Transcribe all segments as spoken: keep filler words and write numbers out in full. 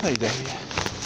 Na ide hülye.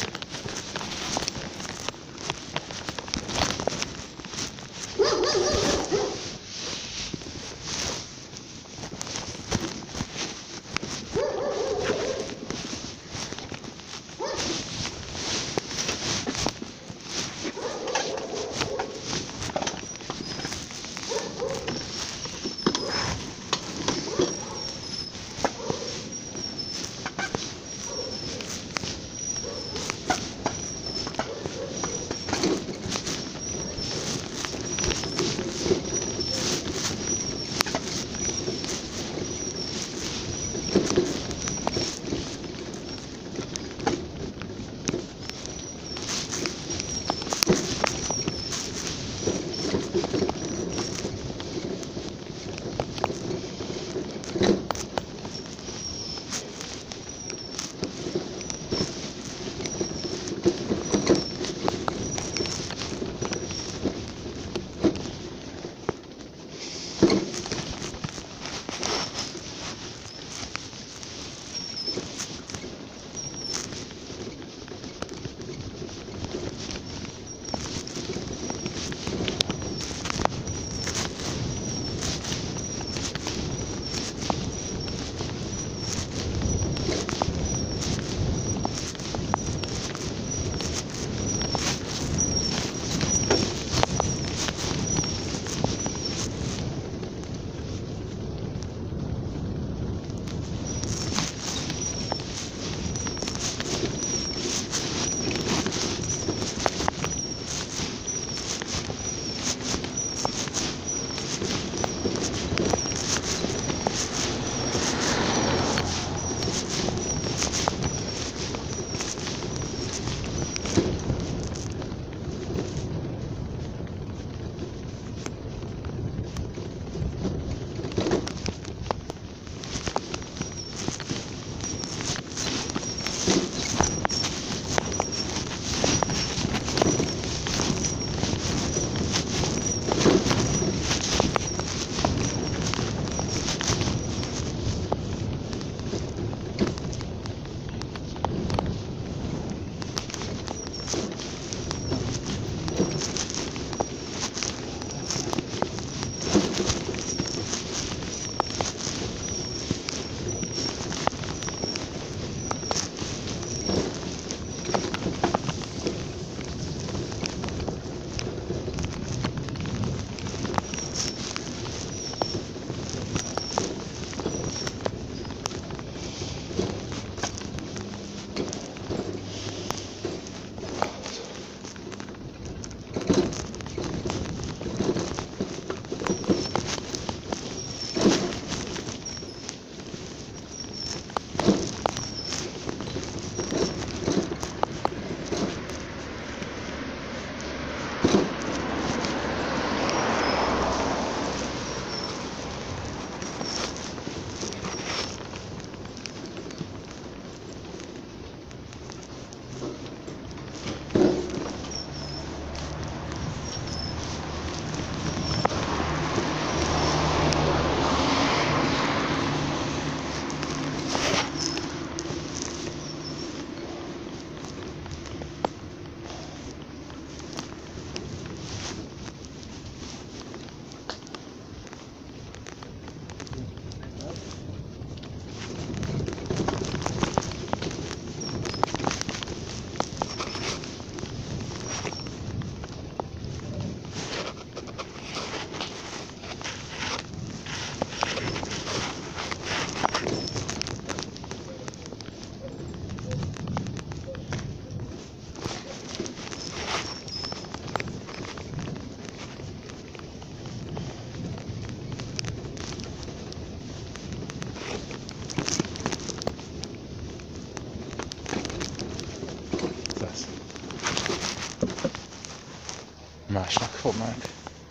Másnak fognak.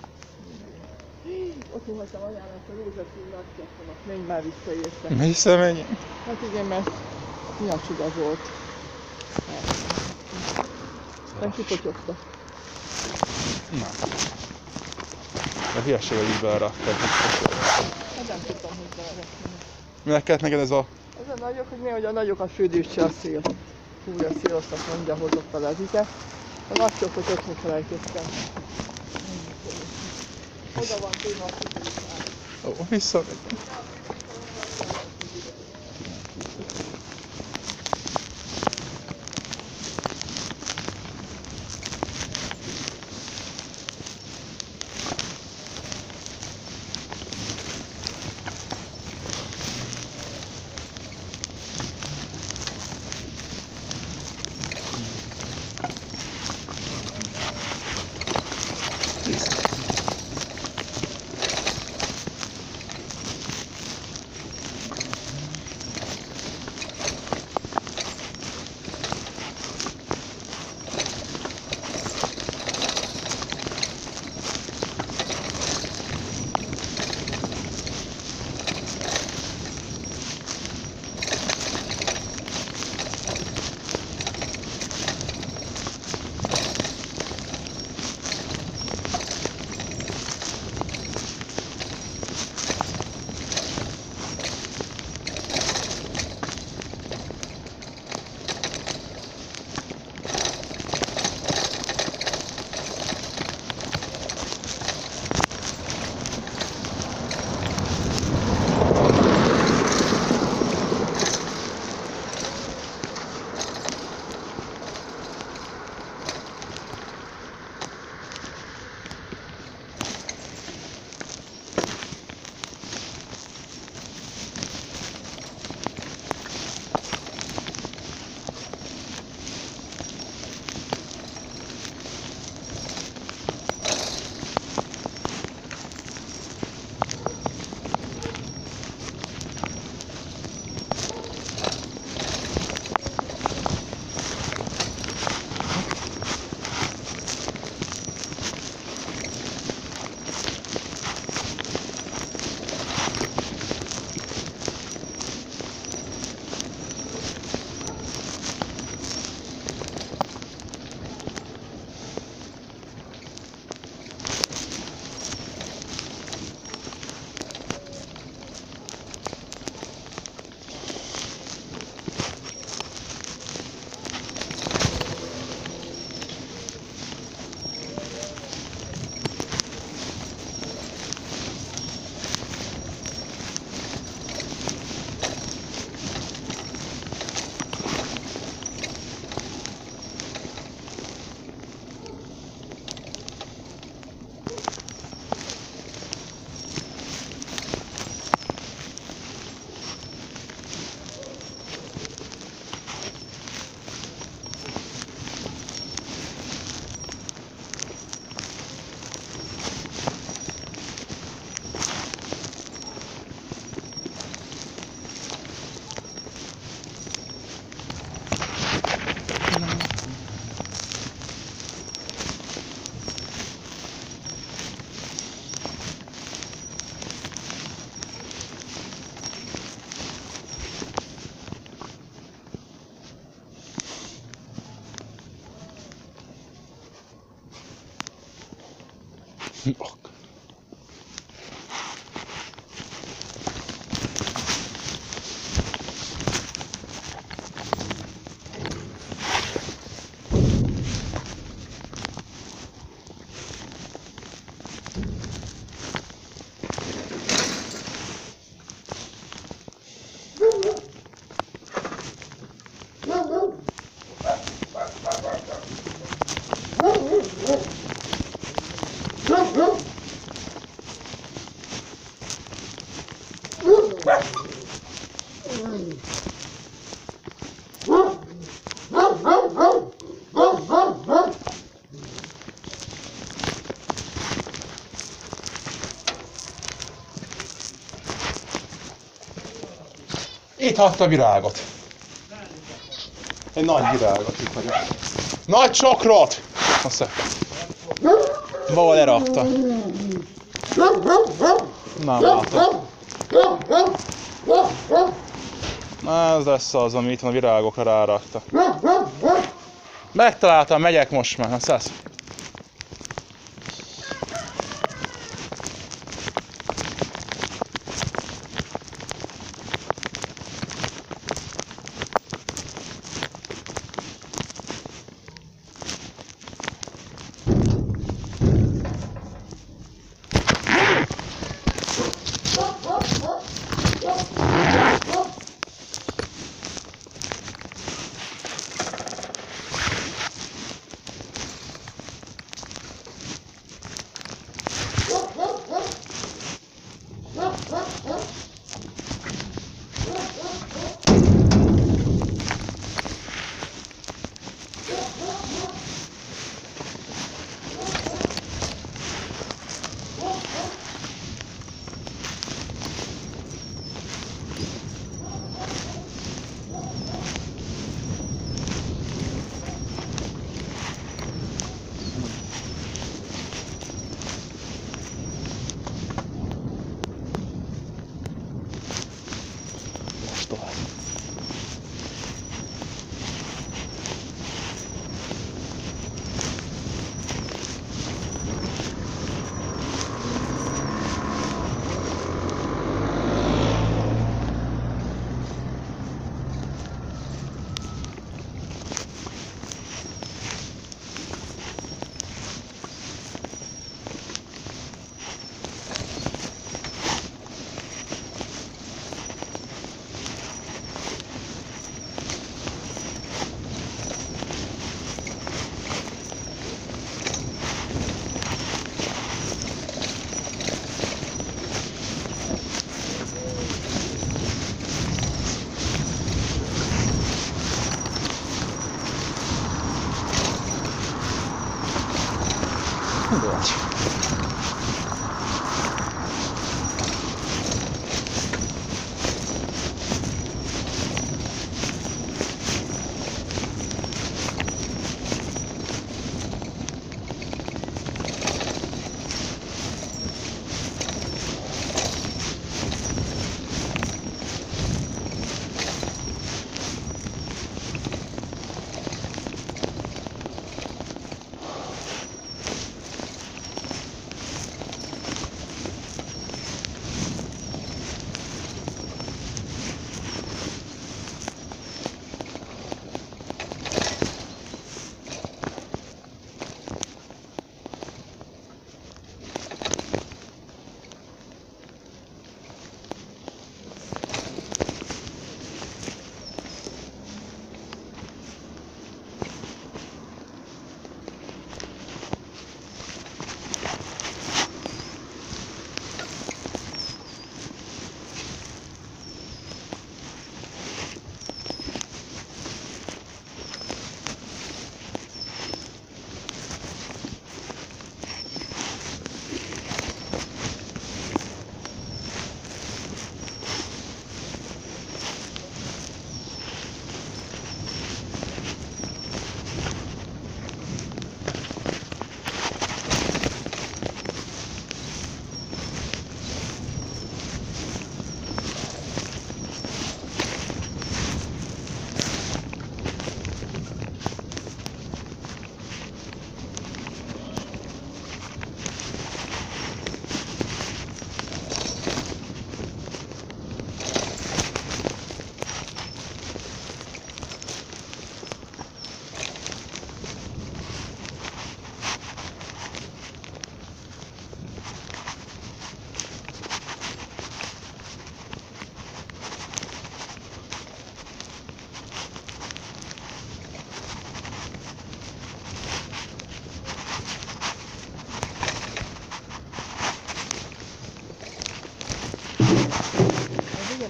Ott voltam anyának a rózsaszín nagykefonak, menj már vissza érte. Visszamenj? Hát igen, mert nyacsuga volt. Nem kipotyogta. Na. A hülyeség, hogy így beleraktad. Hát nem tudtam, hogy belerakni. Minek kellett neked ez a... Az a nagyok, hogy nehogy a nagyokat fődősse a szél. Hú, a szírosznak mondja, hozott a lezike. A nagy csokot otthon felejtettem. Oda van téma a kutúzás. Ó, visszamegy. Ok. Itt hagyta a virágot. Egy nagy virágot itt hagyott. Nagy csokrot! Azt valahol lerakta. Nem látom. Na, ez lesz az, ami itt a virágokra rárakta. Megtaláltam, megyek most már, azt lesz.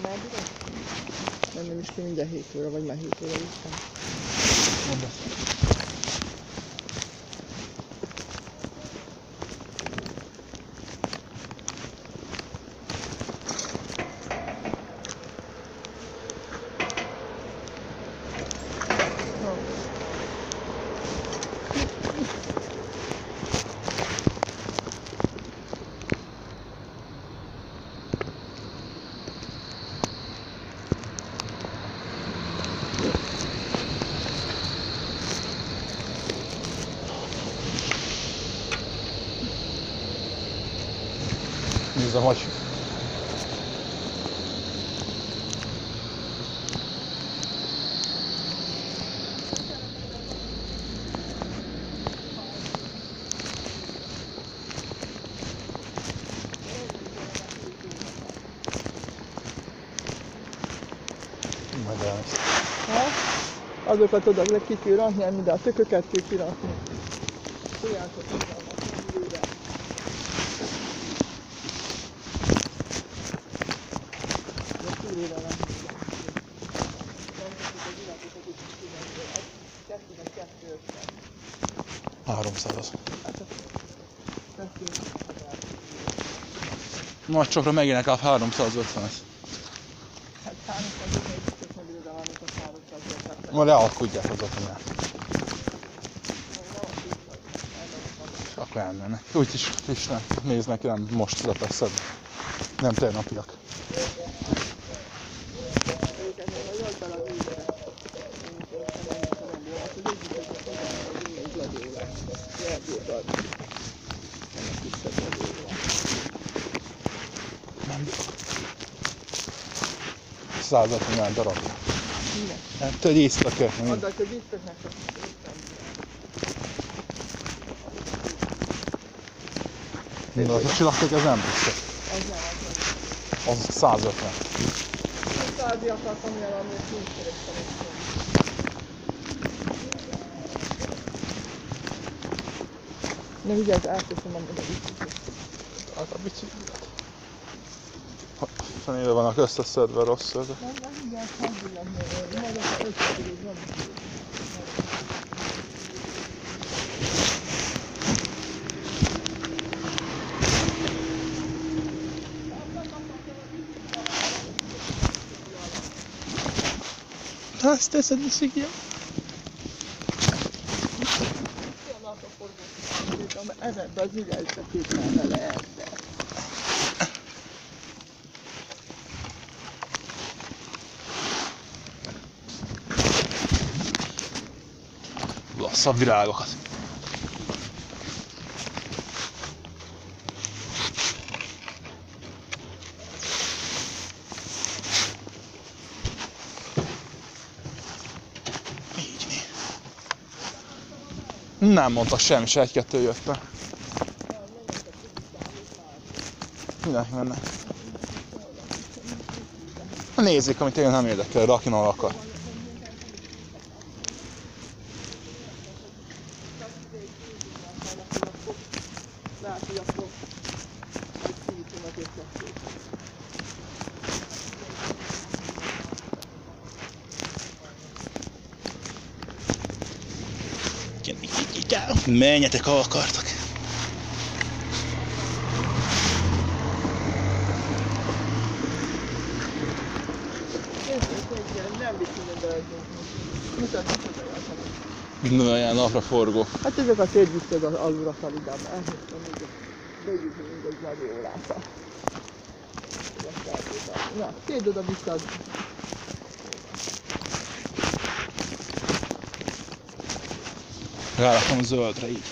elbírod? Nem is ki minden hét óra, vagy már hét óra után. Nézem, hogy majd elmész. Ha? Azokat oda le ki kell rakni, de a tököket kell kirakni. Tudjátok, hogy vannak időben. De túlóra nem tudják. Nem tudjuk az illetőket is kivenni. Kettőnek kettő ötven. háromszáz. Hát a kettőnek Nagy csokra megint legalább háromszázötven. hát háromszázötven is tök meg ide van, amikor háromszázötven. Ma lealkudják az otthonát. És akkor elmennek. Úgyis frissnek néznek, nem most szedve. Nem tegnapiak. Őket még a jött bele a vízbe. Én is értem, nem jó. Hát az egyik, hogy az egy gladió lesz. Jelzőt ad. Ennek kisebb gladió van. Nem bírok. százötven darabja. Minek? Hát egy éjszaka. Add, hogy biztosnak a De az a csillagkök, ez nem biztos. az nem, az nem. Az százötven. Százi akartam jelenni, és nincs kerestem. Ne vigyázz, elköszönöm, hogy a biciklit. Hát a bicikliet. Fenébe vannak összeszedve rossz ezek. Nem, nem vigyázz, nem vigyázz, majd az összekerül, nem vigyázz. Azt teszed bicikliet? Ezekben az ügyeltre kétlen vele egyszer. Lasszabb virágokat. Így mi? Nem mondtak semmi, se egy-kettő jött be. Mindenki mennek. Nézzék, amit én nem érdekel, de aki nem akar. Lehet, hogy akkor egy kivitom a kétkettőt. Menjetek, ha akartak. Nem visz minden belegyünk. Mutatjuk, hogy elhagyom. Minden olyan napra forgó. Hát ezek a szétviszed az alulra szalidába. Elhívtam, hogy begyük mindegy gladióláta. Na, széd oda visszad. Rárakom zöldre így.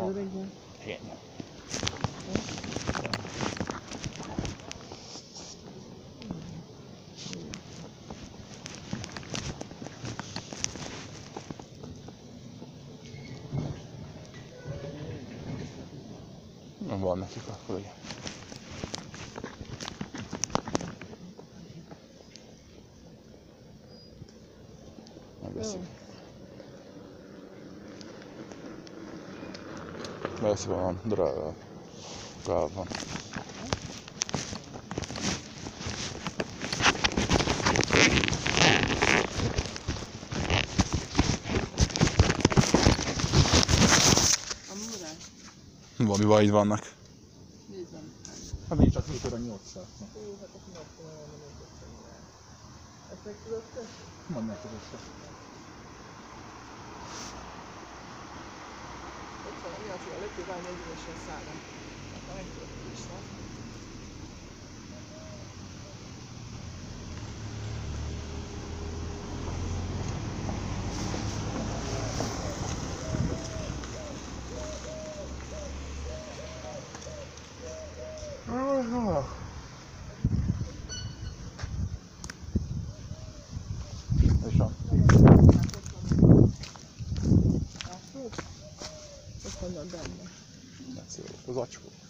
No. reggel? Igen. Nem van nekik, akkor igen. Megveszik. Megveszik olyan drága gálban. Valami vaid vannak. Nézzem. Hát nincs csak hét óra nyolcszor. Ó, hát akkor napon olyan nem értettem rá. Ezt meg tudod te? Mondd neked össze. Ott van, mi az, hogy a lepővány egyenesen szállna. Hát meg tudod is, nem? És van. Látod? Ott vannak benne. Az acskó.